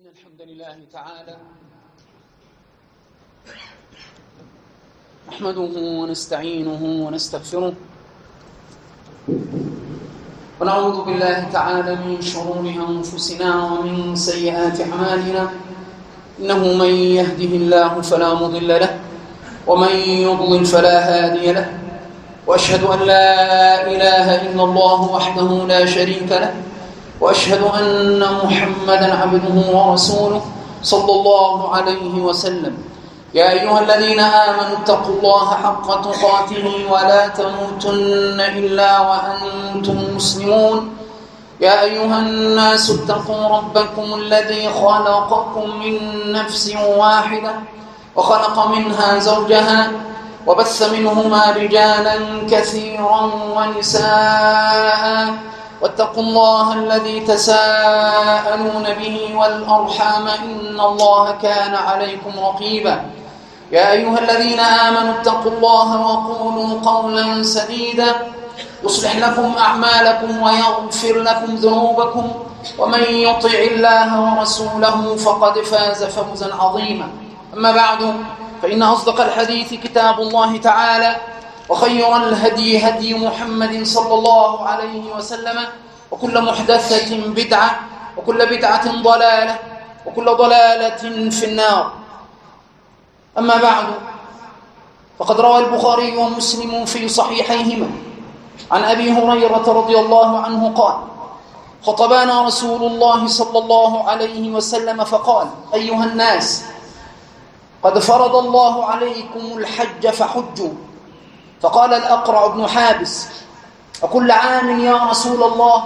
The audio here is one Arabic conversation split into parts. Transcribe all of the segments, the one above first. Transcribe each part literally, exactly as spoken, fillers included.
إن الحمد لله تعالى نحمده ونستعينه ونستغفره ونعوذ بالله تعالى من شرور أنفسنا ومن سيئات أعمالنا. إنه من يهده الله فلا مضل له ومن يضلل فلا هادي له، وأشهد أن لا إله إلا الله وحده لا شريك له، وأشهد أن محمدًا عبده ورسوله صلى الله عليه وسلم. يا أيها الذين آمنوا اتقوا الله حق تقاته ولا تموتن إلا وأنتم مسلمون. يا أيها الناس اتقوا ربكم الذي خلقكم من نفس واحدة وخلق منها زوجها وبث منهما رجالا كثيرا ونساء، واتقوا الله الذي تساءلون به والأرحام إن الله كان عليكم رقيبا. يا أيها الذين آمنوا اتقوا الله وقولوا قولا سديدا يصلح لكم أعمالكم ويغفر لكم ذنوبكم، ومن يطع الله ورسوله فقد فاز فوزا عظيما. أما بعد، فإن أصدق الحديث كتاب الله تعالى، وخير الهدي هدي محمد صلى الله عليه وسلم، وكل محدثة بدعة وكل بدعة ضلالة وكل ضلالة في النار. أما بعد، فقد روى البخاري ومسلم في صحيحيهما عن أبي هريرة رضي الله عنه قال: خطبنا رسول الله صلى الله عليه وسلم فقال: أيها الناس، قد فرض الله عليكم الحج فحجوا. فقال الأقرع بن حابس: أكل عام يا رسول الله؟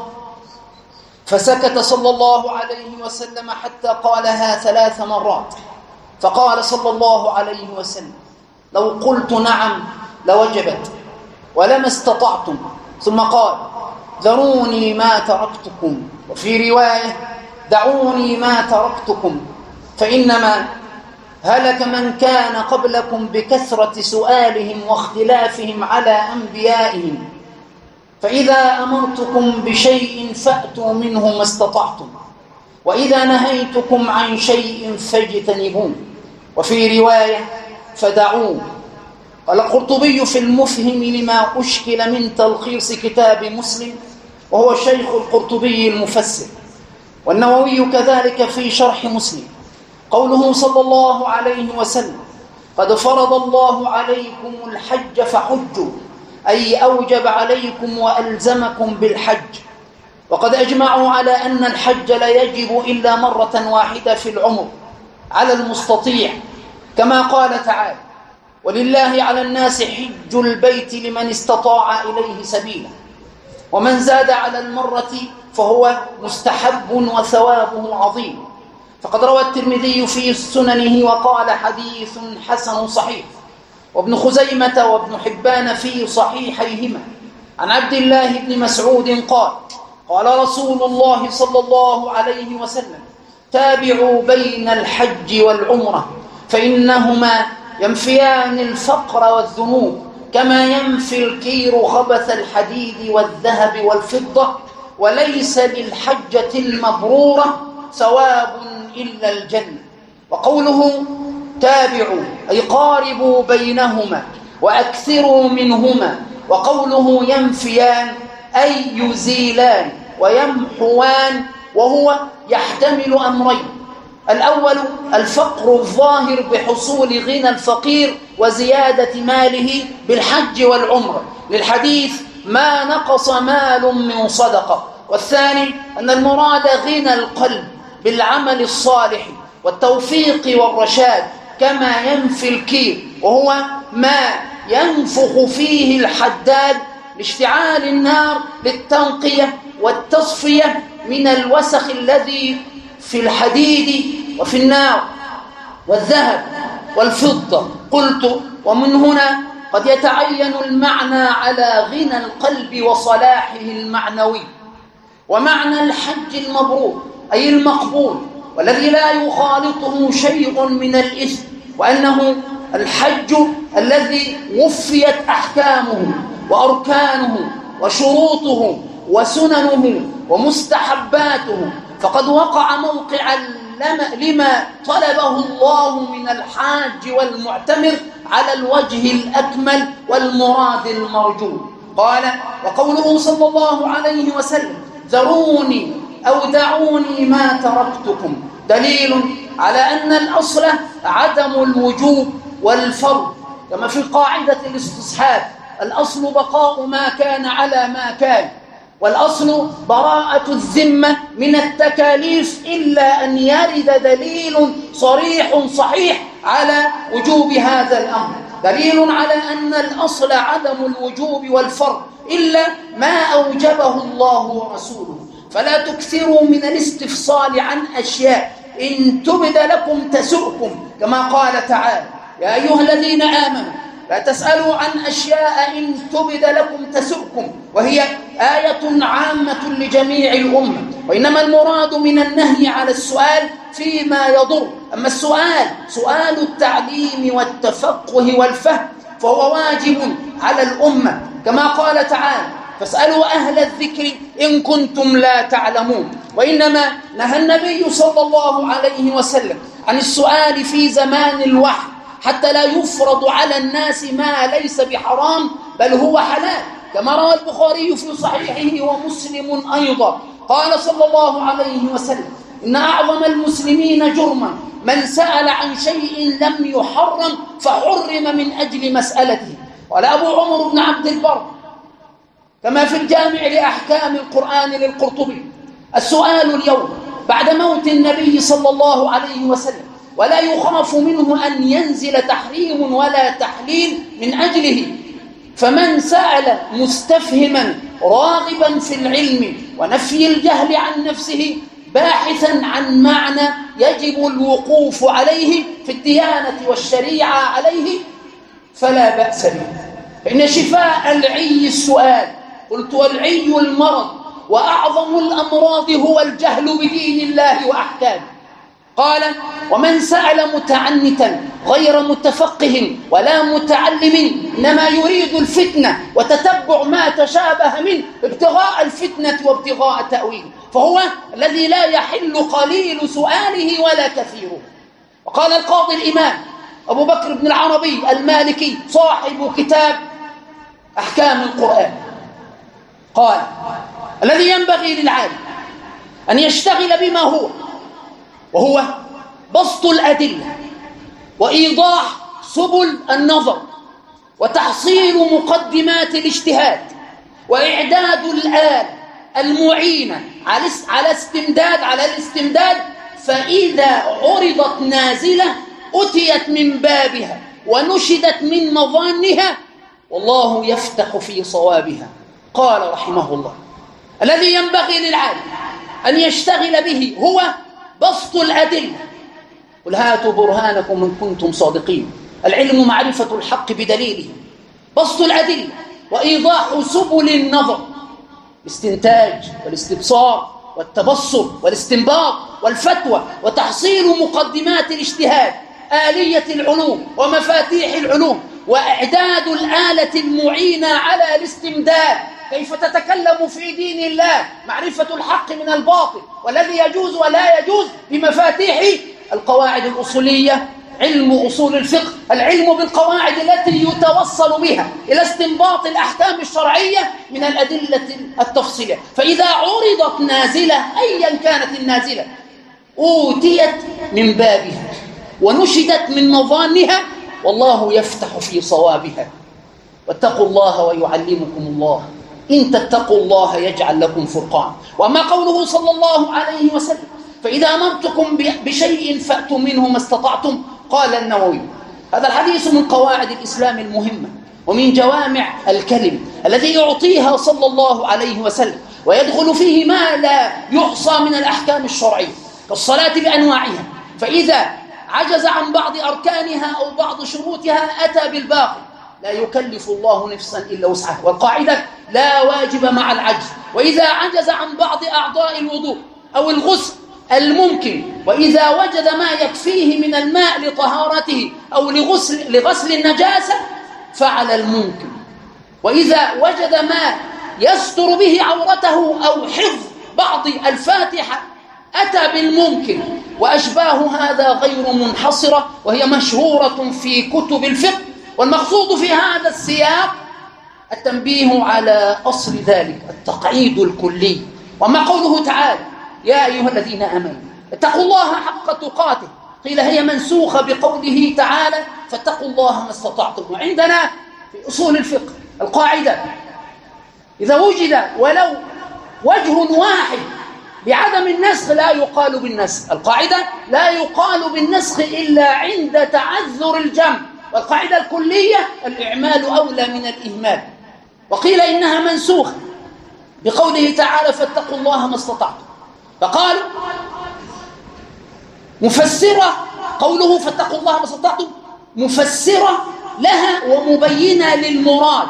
فسكت صلى الله عليه وسلم حتى قالها ثلاث مرات، فقال صلى الله عليه وسلم: لو قلت نعم لوجبت ولما استطعتم. ثم قال: ذروني ما تركتكم، وفي رواية: دعوني ما تركتكم، فإنما هلك من كان قبلكم بكثرة سؤالهم واختلافهم على أنبيائهم، فإذا أمرتكم بشيء فأتوا منه ما استطعتم، وإذا نهيتكم عن شيء فاجتنبوه، وفي رواية: فدعوه. قال القرطبي في المفهم لما أشكل من تلخيص كتاب مسلم، وهو شيخ القرطبي المفسر، والنووي كذلك في شرح مسلم، قوله صلى الله عليه وسلم: قد فرض الله عليكم الحج فحجوا، أي أوجب عليكم وألزمكم بالحج. وقد أجمعوا على أن الحج لا يجب إلا مرة واحدة في العمر على المستطيع، كما قال تعالى: ولله على الناس حج البيت لمن استطاع إليه سبيلا، ومن زاد على المرة فهو مستحب وثوابه عظيم. فقد روى الترمذي في سننه وقال: حديث حسن صحيح، وابن خزيمة وابن حبان في صحيحيهما عن عبد الله بن مسعود قال: قال رسول الله صلى الله عليه وسلم: تابعوا بين الحج والعمرة، فإنهما ينفيان الفقر والذنوب كما ينفي الكير خبث الحديد والذهب والفضة، وليس للحجة المبرورة ثواب إلا الجنة. وقوله تابعوا أي قاربوا بينهما وأكثروا منهما، وقوله ينفيان أي يزيلان ويمحوان، وهو يحتمل أمرين: الأول الفقر الظاهر بحصول غنى الفقير وزيادة ماله بالحج والعمرة للحديث: ما نقص مال من صدقة. والثاني أن المراد غنى القلب بالعمل الصالح والتوفيق والرشاد، كما ينفي الكير، وهو ما ينفخ فيه الحداد لاشتعال النار للتنقية والتصفية من الوسخ الذي في الحديد وفي النار والذهب والفضة. قلت: ومن هنا قد يتعين المعنى على غنى القلب وصلاحه المعنوي. ومعنى الحج المبرور أي المقبول، والذي لا يخالطه شيء من الإثم، وأنه الحج الذي وفيت أحكامه وأركانه وشروطه وسننه ومستحباته، فقد وقع موقع لما, لما طلبه الله من الحاج والمعتمر على الوجه الأكمل والمراد المرجو. قال: وقوله صلى الله عليه وسلم: ذروني أو دعوني ما تركتكم، دليل على أن الأصل عدم الوجوب والفرض، كما في قاعدة الاستصحاب: الأصل بقاء ما كان على ما كان، والأصل براءة الذمة من التكاليف إلا أن يرد دليل صريح صحيح على وجوب هذا الأمر. دليل على أن الأصل عدم الوجوب والفرض إلا ما أوجبه الله ورسوله. فلا تكثروا من الاستفصال عن أشياء إن تبد لكم تسؤكم، كما قال تعالى: يا أيها الذين آمنوا لا تسألوا عن أشياء إن تبد لكم تسؤكم، وهي آية عامة لجميع الأمة. وإنما المراد من النهي على السؤال فيما يضر. أما السؤال سؤال التعليم والتفقه والفهم فهو واجب على الأمة، كما قال تعالى: فاسألوا أهل الذكر إن كنتم لا تعلمون. وإنما نهى النبي صلى الله عليه وسلم عن السؤال في زمان الوحي حتى لا يفرض على الناس ما ليس بحرام بل هو حلال، كما روى البخاري في صحيحه ومسلم أيضا. قال صلى الله عليه وسلم: إن أعظم المسلمين جرما من سأل عن شيء لم يحرم فحرم من أجل مسألته. قال أبو عمر بن عبد البر كما في الجامع لأحكام القرآن للقرطبي: السؤال اليوم بعد موت النبي صلى الله عليه وسلم ولا يخاف منه أن ينزل تحريم ولا تحليل من أجله، فمن سأل مستفهما راغبا في العلم ونفي الجهل عن نفسه باحثا عن معنى يجب الوقوف عليه في الديانة والشريعة عليه فلا بأس به، فإن شفاء العي السؤال. قلت: والعي المرض، وأعظم الأمراض هو الجهل بدين الله وأحكامه. قال: ومن سأل متعنتا غير متفقه ولا متعلم إنما يريد الفتنة وتتبع ما تشابه منه ابتغاء الفتنة وابتغاء تأويله، فهو الذي لا يحل قليل سؤاله ولا كثيره. وقال القاضي الإمام أبو بكر بن العربي المالكي صاحب كتاب أحكام القرآن، قال: الذي ينبغي للعالم أن يشتغل بما هو وهو بسط الأدلة وإيضاح سبل النظر وتحصيل مقدمات الاجتهاد وإعداد الآل المعينة على استمداد على الاستمداد، فإذا عرضت نازلة أتيت من بابها ونشدت من مظانها والله يفتح في صوابها. قال رحمه الله: الذي ينبغي للعالم أن يشتغل به هو بسط الأدلة. قل هاتوا برهانكم إن كنتم صادقين. العلم معرفة الحق بدليله. بسط الأدلة وإيضاح سبل النظر، الاستنتاج والاستبصار والتبصر والاستنباط والفتوى وتحصيل مقدمات الاجتهاد، آلية العلوم ومفاتيح العلوم، وإعداد الآلة المعينة على الاستمداد، كيف تتكلم في دين الله، معرفة الحق من الباطل والذي يجوز ولا يجوز بمفاتيح القواعد الأصولية، علم أصول الفقه، العلم بالقواعد التي يتوصل بها إلى استنباط الأحكام الشرعية من الأدلة التفصيلية. فإذا عرضت نازلة أيا كانت النازلة أوتيت من بابها ونشدت من مظانها والله يفتح في صوابها. واتقوا الله ويعلمكم الله، إن تتقوا الله يجعل لكم فرقان. وما قوله صلى الله عليه وسلم: فإذا أمرتكم بشيء فأتوا منه ما استطعتم. قال النووي: هذا الحديث من قواعد الإسلام المهمة ومن جوامع الكلم الذي يعطيها صلى الله عليه وسلم، ويدخل فيه ما لا يحصى من الأحكام الشرعية كالصلاة بأنواعها، فإذا عجز عن بعض أركانها أو بعض شروطها أتى بالباقي. لا يكلف الله نفسا إلا وسعها، والقاعدة لا واجب مع العجز. وإذا عجز عن بعض أعضاء الوضوء أو الغسل الممكن، وإذا وجد ما يكفيه من الماء لطهارته أو لغسل, لغسل النجاسة فعل الممكن. وإذا وجد ما يستر به عورته أو حفظ بعض الفاتحة أتى بالممكن، وأشباه هذا غير منحصرة، وهي مشهورة في كتب الفقه. والمقصود في هذا السياق التنبيه على أصل ذلك، التقعيد الكلي. وما قوله تعالى يا أيها الذين آمنوا اتقوا الله حق تقاته، قيل هي منسوخة بقوله تعالى فاتقوا الله ما استطعتم. وعندنا في أصول الفقه القاعدة إذا وجد ولو وجه واحد بعدم النسخ لا يقال بالنسخ. القاعدة لا يقال بالنسخ إلا عند تعذر الجمع، والقاعدة الكلية الإعمال أولى من الإهمال. وقيل إنها منسوخة بقوله تعالى فاتقوا الله ما استطعتم، فقالوا مفسرة قوله فاتقوا الله ما استطعتم مفسرة لها ومبينة للمراد،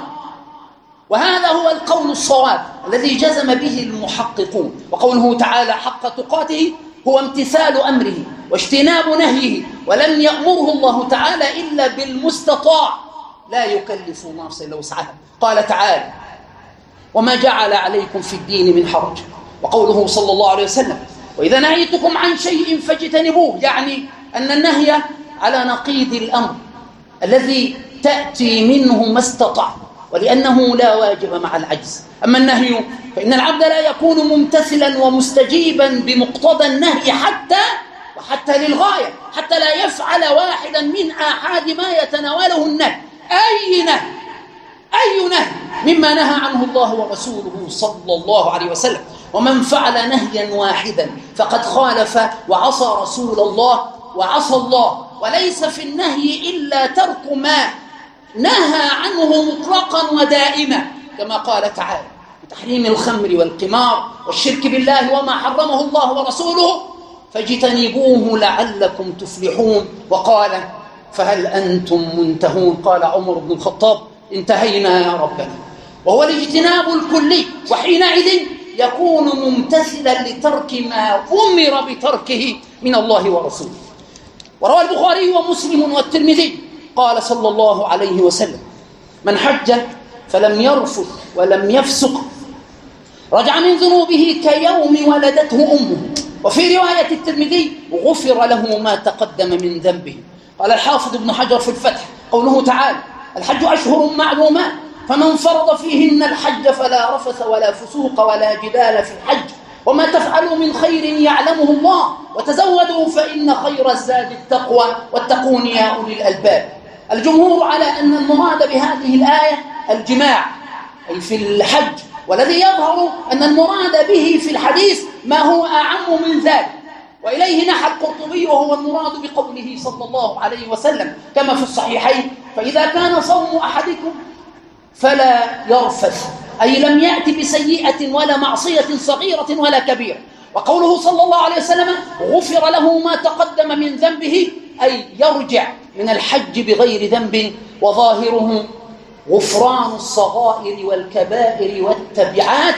وهذا هو القول الصواب الذي جزم به المحققون. وقوله تعالى حق تقاته هو امتثال أمره واجتناب نهيه، ولم يأمره الله تعالى إلا بالمستطاع، لا يكلف نفسا إلا وسعها. قال تعالى وما جعل عليكم في الدين من حرج. وقوله صلى الله عليه وسلم وإذا نهيتكم عن شيء فاجتنبوه، يعني أن النهي على نقيض الأمر الذي تأتي منه ما استطعت، ولأنه لا واجب مع العجز. أما النهي فإن العبد لا يكون ممتثلا ومستجيبا بمقتضى النهي حتى وحتى للغاية، حتى لا يفعل واحدا من آحاد ما يتناوله النهي. أي نهي أي نهي مما نهى عنه الله ورسوله صلى الله عليه وسلم. ومن فعل نهيا واحدا فقد خالف وعصى رسول الله وعصى الله. وليس في النهي إلا ترك ما نهى عنه مطلقا ودائما، كما قال تعالى بتحريم الخمر والقمار والشرك بالله وما حرمه الله ورسوله فاجتنبوه لعلكم تفلحون. وقال فهل أنتم منتهون؟ قال عمر بن الخطاب انتهينا يا ربنا. وهو الاجتناب الكلي، وحينئذ يكون ممتثلا لترك ما أمر بتركه من الله ورسوله. وروى البخاري ومسلم والترمذي قال صلى الله عليه وسلم من حج فلم يرفث ولم يفسق رجع من ذنوبه كيوم ولدته أمه. وفي رواية الترمذي غفر له ما تقدم من ذنبه. قال الحافظ ابن حجر في الفتح قوله تعالى الحج أشهر معلومات فمن فرض فيهن الحج فلا رفث ولا فسوق ولا جدال في الحج وما تفعلوا من خير يعلمه الله وتزودوا فإن خير الزاد التقوى واتقون يا أولي الألباب. الجمهور على أن المراد بهذه الآية الجماع أي في الحج، والذي يظهر أن المراد به في الحديث ما هو أعم من ذلك، وإليه نحى القرطبي وهو المراد بقوله صلى الله عليه وسلم كما في الصحيحين فإذا كان صوم أحدكم فلا يرفث، أي لم يأتي بسيئة ولا معصية صغيرة ولا كبيرة. وقوله صلى الله عليه وسلم غفر له ما تقدم من ذنبه أي يرجع من الحج بغير ذنب، وظاهره غفران الصغائر والكبائر والتبعات.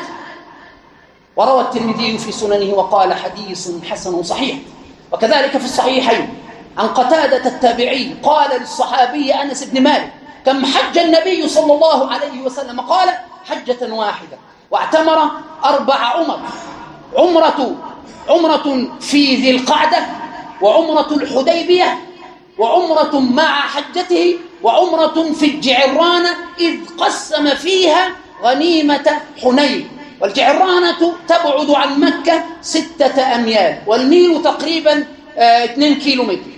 وروى الترمذي في سننه وقال حديث حسن صحيح. وكذلك في الصحيحين عن قتادة التابعي قال للصحابي أنس بن مالك كم حج النبي صلى الله عليه وسلم؟ قال حجة واحدة واعتمر أربع عمر، عمرة عمرة في ذي القعدة وعمرة الحديبية وعمرة مع حجته وعمرة في الجعرانة إذ قسم فيها غنيمة حنين. والجعرانة تبعد عن مكة ستة أميال والميل تقريبا اثنين كيلو متر.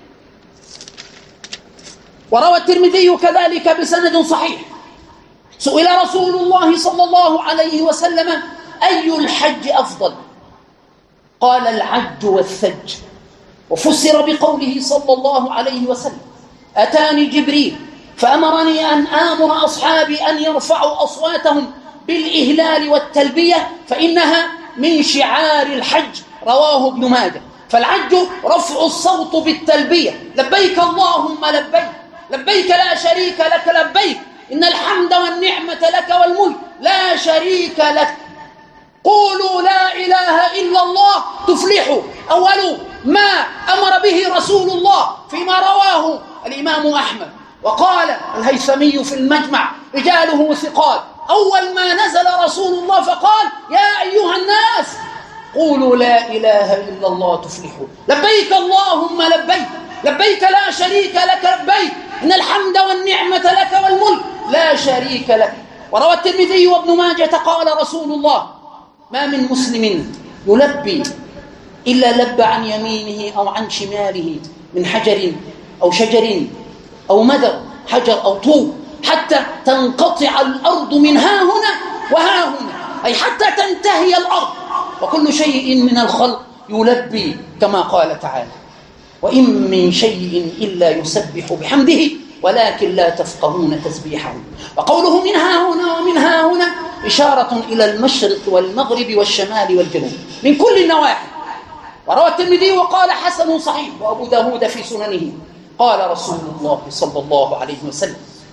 وروى الترمذي كذلك بسند صحيح سئل رسول الله صلى الله عليه وسلم أي الحج أفضل؟ قال العج والثج. وفسر بقوله صلى الله عليه وسلم أتاني جبريل فأمرني أن آمر أصحابي أن يرفعوا أصواتهم بالإهلال والتلبية فإنها من شعار الحج. رواه ابن ماجه. فالعج رفع الصوت بالتلبية لبيك اللهم لبيك لبيك لا شريك لك لبيك إن الحمد والنعمة لك والملك لا شريك لك قولوا لا إله إلا الله تفلحوا. أول ما أمر به رسول الله فيما رواه الإمام أحمد وقال الهيثمي في المجمع رجاله ثقات أول ما نزل رسول الله فقال يا أيها الناس قولوا لا إله إلا الله تفلحوا. لبيك اللهم لبيك، لبيك لا شريك لك لبيك، إن الحمد والنعمة لك والملك لا شريك لك. وروى الترمذي وابن ماجة قال رسول الله: ما من مسلم يلبي إلا لب عن يمينه أو عن شماله من حجر أو شجر أو مدر، حجر أو طوب، حتى تنقطع الأرض من ها هنا وها هنا، أي حتى تنتهي الأرض، وكل شيء من الخلق يلبي كما قال تعالى: وإن من شيء إلا يسبح بحمده ولكن لا تفقهون تسبيحه. وقوله من ها هنا ومن ها هنا إشارة إلى المشرق والمغرب والشمال والجنوب من كل النواحي. وروى الترمذي وقال حسن صحيح، وأبو داود في سننه قال رسول الله صلى الله عليه وسلم: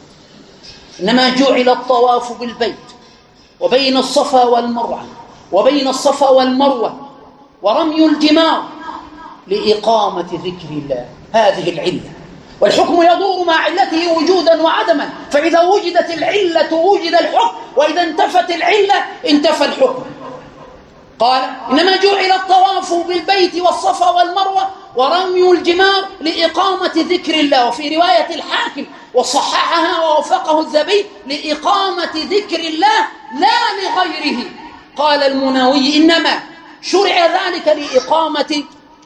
إنما جعل الطواف بالبيت وبين الصفا والمروة وبين الصفا والمروة ورمي الجمار لإقامة ذكر الله. هذه العلة، والحكم يدور مع علته وجودا وعدما، فإذا وجدت العلة وجد الحكم، وإذا انتفت العلة انتفى الحكم. قال: إنما جعل الطواف بالبيت والصفا والمروة ورمي الجمار لإقامة ذكر الله. وفي رواية الحاكم وصححها ووفقه الذهبي: لإقامة ذكر الله لا لغيره. قال المناوي: إنما شرع ذلك لإقامة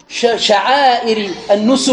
شعائر النسك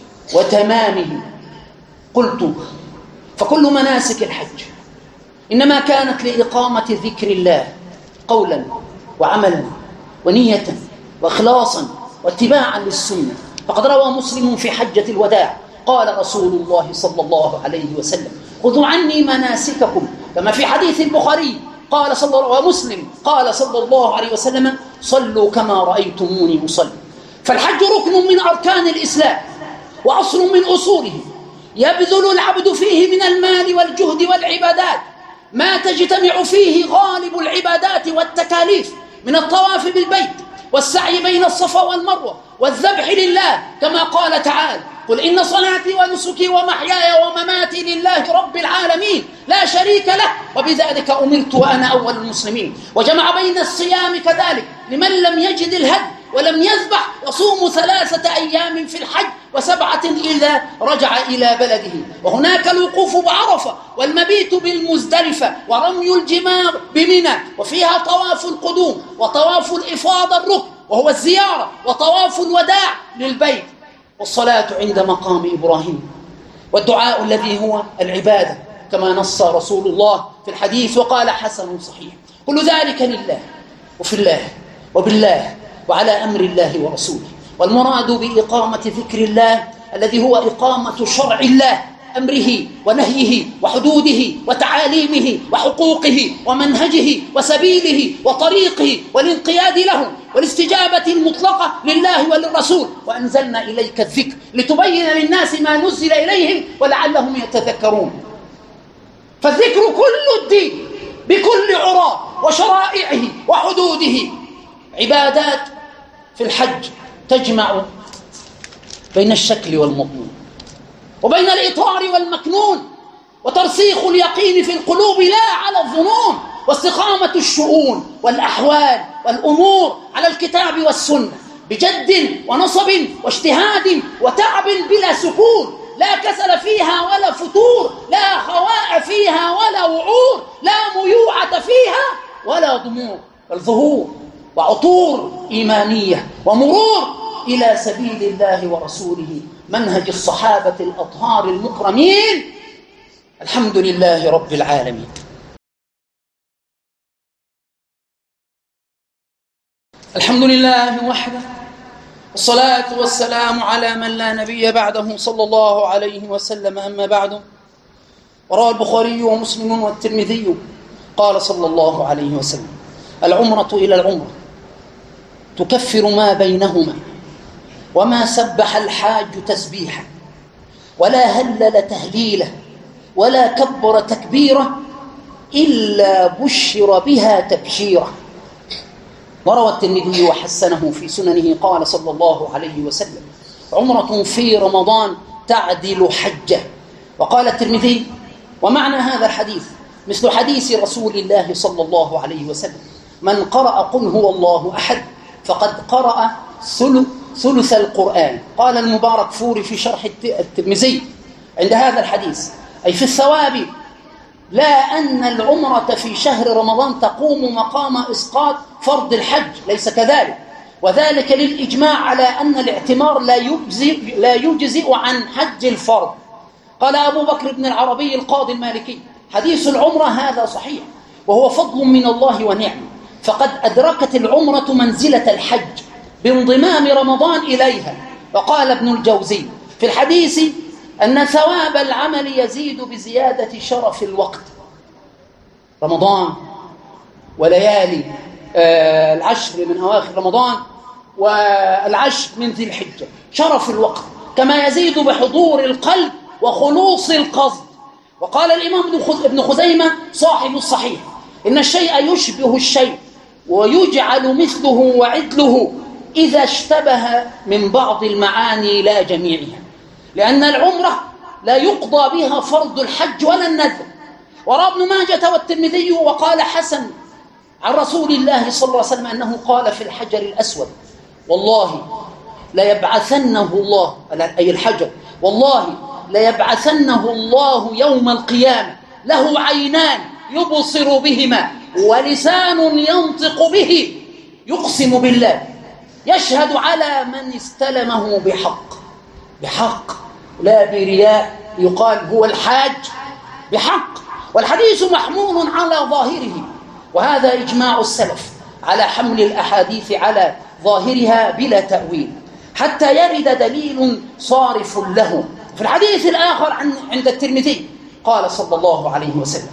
وتمامه. قلت: فكل مناسك الحج إنما كانت لإقامة ذكر الله قولا وعملا ونية وإخلاصا واتباعا للسنة. فقد روى مسلم في حجة الوداع قال رسول الله صلى الله عليه وسلم: خذوا عني مناسككم، كما في حديث البخاري قال صلى الله ومسلم قال صلى الله عليه وسلم: صلوا كما رأيتموني أصلي. فالحج ركن من أركان الإسلام وأصل من أصوله، يبذل العبد فيه من المال والجهد والعبادات ما تجتمع فيه غالب العبادات والتكاليف من الطواف بالبيت والسعي بين الصفا والمروة والذبح لله، كما قال تعالى: قل إن صلاتي ونسكي ومحياي ومماتي لله رب العالمين لا شريك له وبذلك أمرت وأنا أول المسلمين. وجمع بين الصيام كذلك لمن لم يجد الهدي ولم يذبح، يصوم ثلاثة أيام في الحج وسبعة إذا رجع إلى بلده. وهناك الوقوف بعرفة والمبيت بالمزدلفة ورمي الجمار بمنى، وفيها طواف القدوم وطواف الإفاضة الركن وهو الزيارة، وطواف الوداع للبيت، والصلاة عند مقام إبراهيم، والدعاء الذي هو العبادة كما نص رسول الله في الحديث وقال حسن صحيح: كل ذلك لله وفي الله وبالله وعلى أمر الله ورسوله. والمراد بإقامة ذكر الله الذي هو إقامة شرع الله، أمره ونهيه وحدوده وتعاليمه وحقوقه ومنهجه وسبيله وطريقه، والانقياد له والاستجابة المطلقة لله وللرسول. وأنزلنا إليك الذكر لتبين للناس ما نزل إليهم ولعلهم يتذكرون. فالذكر كل الدين بكل عراه وشرائعه وحدوده. عبادات في الحج تجمع بين الشكل والمضمون وبين الإطار والمكنون، وترسيخ اليقين في القلوب لا على الظنون، واستقامة الشؤون والأحوال والأمور على الكتاب والسنة بجد ونصب واجتهاد وتعب بلا سكون، لا كسل فيها ولا فتور، لا خواء فيها ولا وعور، لا ميوعة فيها ولا ضمور، بل ظهور وعطور إيمانية ومرور إلى سبيل الله ورسوله، منهج الصحابة الأطهار المكرمين. الحمد لله رب العالمين. الحمد لله وحده، والصلاة والسلام على من لا نبي بعده صلى الله عليه وسلم. أما بعد، وروى البخاري ومسلم والترمذي قال صلى الله عليه وسلم: العمرة إلى العمرة تكفر ما بينهما، وما سبح الحاج تسبيحا ولا هلل تهليله ولا كبر تكبيره إلا بشر بها تبشيرا. وروى الترمذي وحسنه في سننه قال صلى الله عليه وسلم: عمرة في رمضان تعدل حجة. وقال الترمذي: ومعنى هذا الحديث مثل حديث رسول الله صلى الله عليه وسلم: من قرأ قل هو الله أحد فقد قرأ ثلث القرآن. قال المبارك فوري في شرح الترمذي عند هذا الحديث أي في الثواب: لا أن العمرة في شهر رمضان تقوم مقام إسقاط فرض الحج، ليس كذلك، وذلك للإجماع على أن الاعتمار لا يجزئ, لا يجزئ عن حج الفرض. قال أبو بكر بن العربي القاضي المالكي: حديث العمرة هذا صحيح، وهو فضل من الله ونعمه، فقد أدركت العمرة منزلة الحج بانضمام رمضان إليها. وقال ابن الجوزي في الحديث أن ثواب العمل يزيد بزيادة شرف الوقت. رمضان وليالي آه العشر من أواخر رمضان والعشر من ذي الحجة، شرف الوقت، كما يزيد بحضور القلب وخلوص القصد. وقال الإمام ابن خزيمة صاحب الصحيح: إن الشيء يشبه الشيء ويجعل مثله وعدله إذا اشتبه من بعض المعاني لا جميعها، لأن العمرة لا يقضى بها فرض الحج ولا النذر. وروى ابن ماجة والترمذي وقال حسن عن رسول الله صلى الله عليه وسلم أنه قال في الحجر الأسود: والله ليبعثنه الله، أي الحجر، والله ليبعثنه الله يوم القيامة له عينان يبصر بهما ولسان ينطق به، يقسم بالله يشهد على من استلمه بحق، بحق لا برياء، يقال هو الحاج بحق. والحديث محمول على ظاهره، وهذا إجماع السلف على حمل الأحاديث على ظاهرها بلا تأويل حتى يرد دليل صارف له. في الحديث الآخر عند الترمذي قال صلى الله عليه وسلم: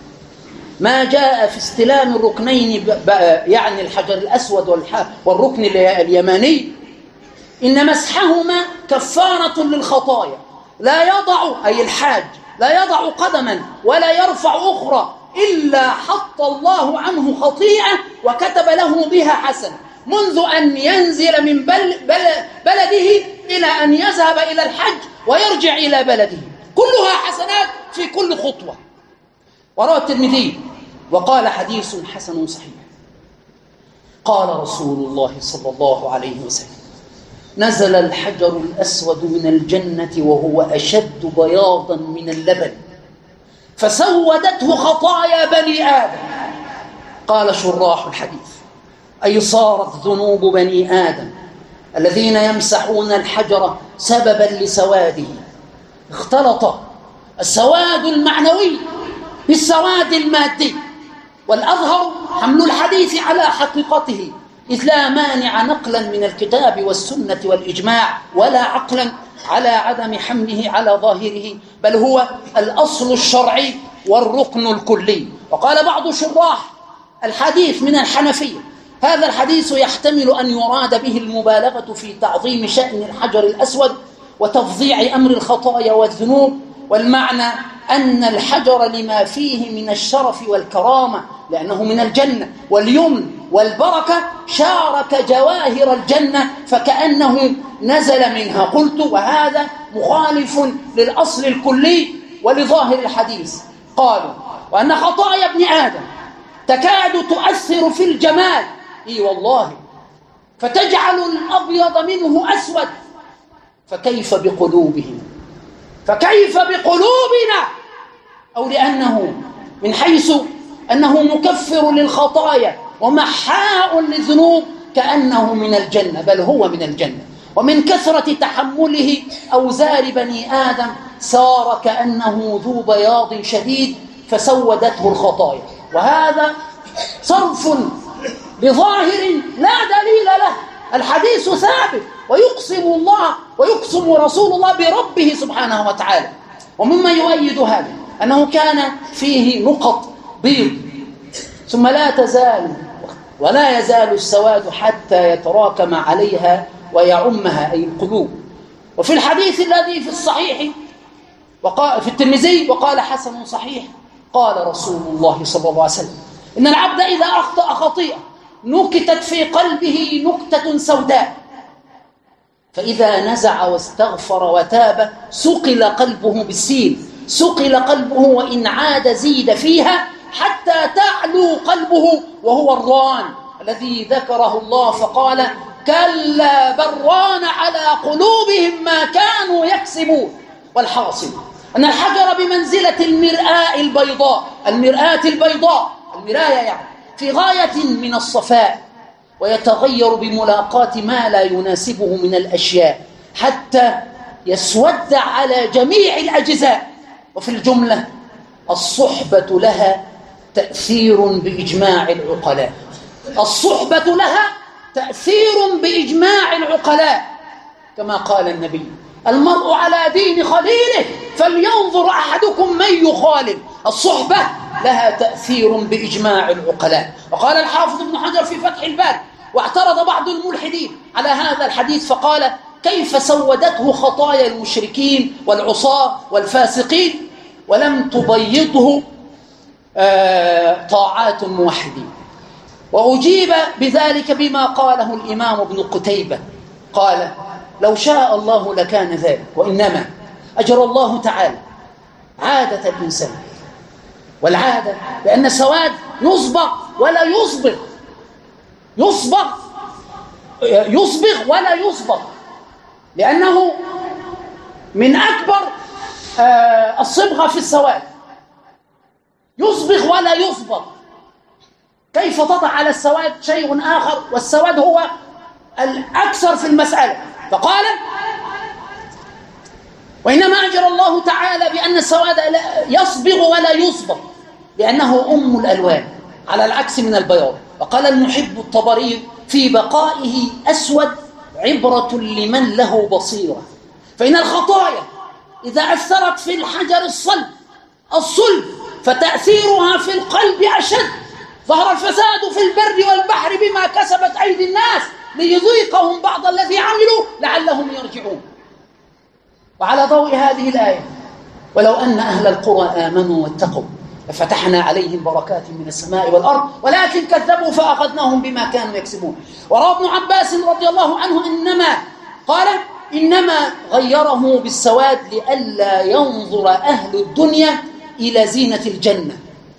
ما جاء في استلام الركنين، يعني الحجر الأسود والركن اليماني، إن مسحهما كفارة للخطايا، لا يضع، أي الحاج، لا يضع قدما ولا يرفع أخرى إلا حط الله عنه خطيئة وكتب له بها حسنة، منذ أن ينزل من بل بل بلده إلى أن يذهب إلى الحج ويرجع إلى بلده، كلها حسنات في كل خطوة. وروى الترمذي وقال: حديث حسن صحيح. قال رسول الله صلى الله عليه وسلم: نزل الحجر الأسود من الجنة وهو أشد بياضا من اللبن، فسودته خطايا بني آدم. قال شراح الحديث: أي صارت ذنوب بني آدم الذين يمسحون الحجر سببا لسواده. اختلط السواد المعنوي بالسواد المادي، والأظهر حمل الحديث على حقيقته، إذ لا مانع نقلا من الكتاب والسنة والإجماع، ولا عقلا على عدم حمله على ظاهره، بل هو الأصل الشرعي والركن الكلي. وقال بعض شراح الحديث من الحنفية: هذا الحديث يحتمل أن يراد به المبالغة في تعظيم شأن الحجر الأسود وتفظيع أمر الخطايا والذنوب، والمعنى أن الحجر لما فيه من الشرف والكرامة لأنه من الجنة واليمن والبركة شارك جواهر الجنة فكأنه نزل منها. قلت: وهذا مخالف للأصل الكلي ولظاهر الحديث. قالوا: وأن خطايا ابن آدم تكاد تؤثر في الجمال، إي والله، فتجعل الأبيض منه أسود، فكيف بقلوبهم، فكيف بقلوبنا؟ أو لأنه من حيث أنه مكفر للخطايا ومحاء للذنوب كأنه من الجنة، بل هو من الجنة، ومن كثرة تحمله أوزار بني آدم صار كأنه ذو بياض شديد فسودته الخطايا. وهذا صرف بظاهر لا دليل له، الحديث ثابت، ويقسم الله ويقسم رسول الله بربه سبحانه وتعالى. ومما يؤيد هذا أنه كان فيه نقط بيض، ثم لا تزال ولا يزال السواد حتى يتراكم عليها ويعمها، أي القلوب. وفي الحديث الذي في الصحيح وقال في الترمذي وقال حسن صحيح، قال رسول الله صلى الله عليه وسلم: إن العبد إذا أخطأ خطيئة نكتت في قلبه نكتة سوداء، فإذا نزع واستغفر وتاب سقل قلبه بالسين، سقل قلبه، وإن عاد زيد فيها حتى تعلو قلبه، وهو الران الذي ذكره الله فقال كلا بران على قلوبهم ما كانوا يكسبون. والحاصل أن الحجر بمنزلة المرآة البيضاء، المرآة البيضاء المراية يعني، في غاية من الصفاء، ويتغير بملاقاة ما لا يناسبه من الأشياء حتى يسود على جميع الأجزاء. وفي الجملة الصحبة لها تأثير بإجماع العقلاء، الصحبة لها تأثير بإجماع العقلاء، كما قال النبي المرء على دين خليله فلينظر أحدكم من يخالل. الصحبة لها تأثير بإجماع العقلاء. وقال الحافظ ابن حجر في فتح الباري: واعترض بعض الملحدين على هذا الحديث فقال: كيف سودته خطايا المشركين والعصاة والفاسقين ولم تبيضه آه طاعات الموحدين؟ وأجيب بذلك بما قاله الإمام ابن قتيبة قال: لو شاء الله لكان ذلك، وإنما أجرى الله تعالى عادة الإنسان، والعادة بأن السواد يصبغ ولا يصبغ، يصبغ يصبغ ولا يصبغ، لأنه من أكبر الصبغة في السواد، يصبغ ولا يصبغ. كيف تضع على السواد شيء آخر والسواد هو الأكثر في المسألة؟ فقال: وإنما أجرى الله تعالى بأن السواد يصبغ ولا يصبغ لأنه أم الألوان على العكس من البياض. وقال المحب الطبري في بقائه: أسود عبرة لمن له بصيرة، فإن الخطايا إذا أثرت في الحجر الصلب الصلب فتأثيرها في القلب أشد. ظهر الفساد في البر والبحر بما كسبت أيدي الناس ليذيقهم بعض الذي عملوا لعلهم يرجعون. وعلى ضوء هذه الآية: ولو أن أهل القرى آمنوا واتقوا لفتحنا عليهم بركات من السماء والأرض ولكن كذبوا فأخذناهم بما كانوا يكسبون. وروى ابن عباس رضي الله عنه إنما قال: إنما غيره بالسواد لئلا ينظر أهل الدنيا إلى زينة الجنة،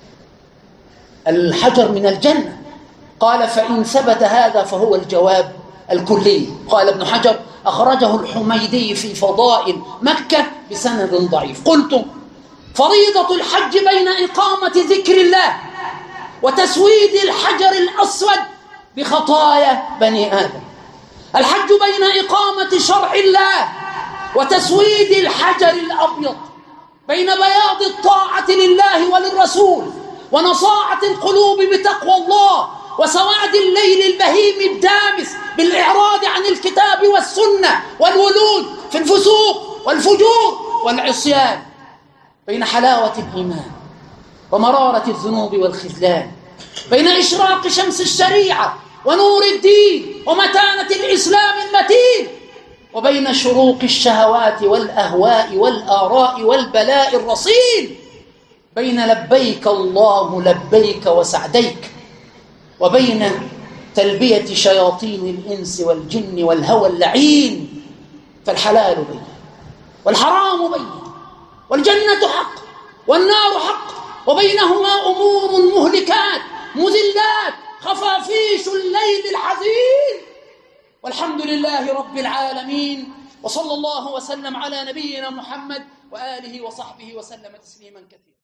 الحجر من الجنة. قال: فإن ثبت هذا فهو الجواب الكلي. قال ابن حجر: أخرجه الحميدي في فضائل مكة بسند ضعيف. قلت: فريضة الحج بين إقامة ذكر الله وتسويد الحجر الأسود بخطايا بني آدم. الحج بين إقامة شرع الله وتسويد الحجر الأبيض، بين بياض الطاعة لله وللرسول ونصاعة القلوب بتقوى الله وسواد الليل البهيم الدامس بالإعراض عن الكتاب والسنة والولود في الفسوق والفجور والعصيان، بين حلاوة الإيمان ومرارة الذنوب والخذلان، بين إشراق شمس الشريعة ونور الدين ومتانة الإسلام المتين، وبين شروق الشهوات والأهواء والآراء والبلاء الرصين، بين لبيك الله لبيك وسعديك، وبين تلبية شياطين الإنس والجن والهوى اللعين. فالحلال بين والحرام بين والجنة حق والنار حق، وبينهما أمور مهلكات مذلات خفافيش الليل الحزين. والحمد لله رب العالمين، وصلى الله وسلم على نبينا محمد وآله وصحبه وسلم تسليما كثيرا.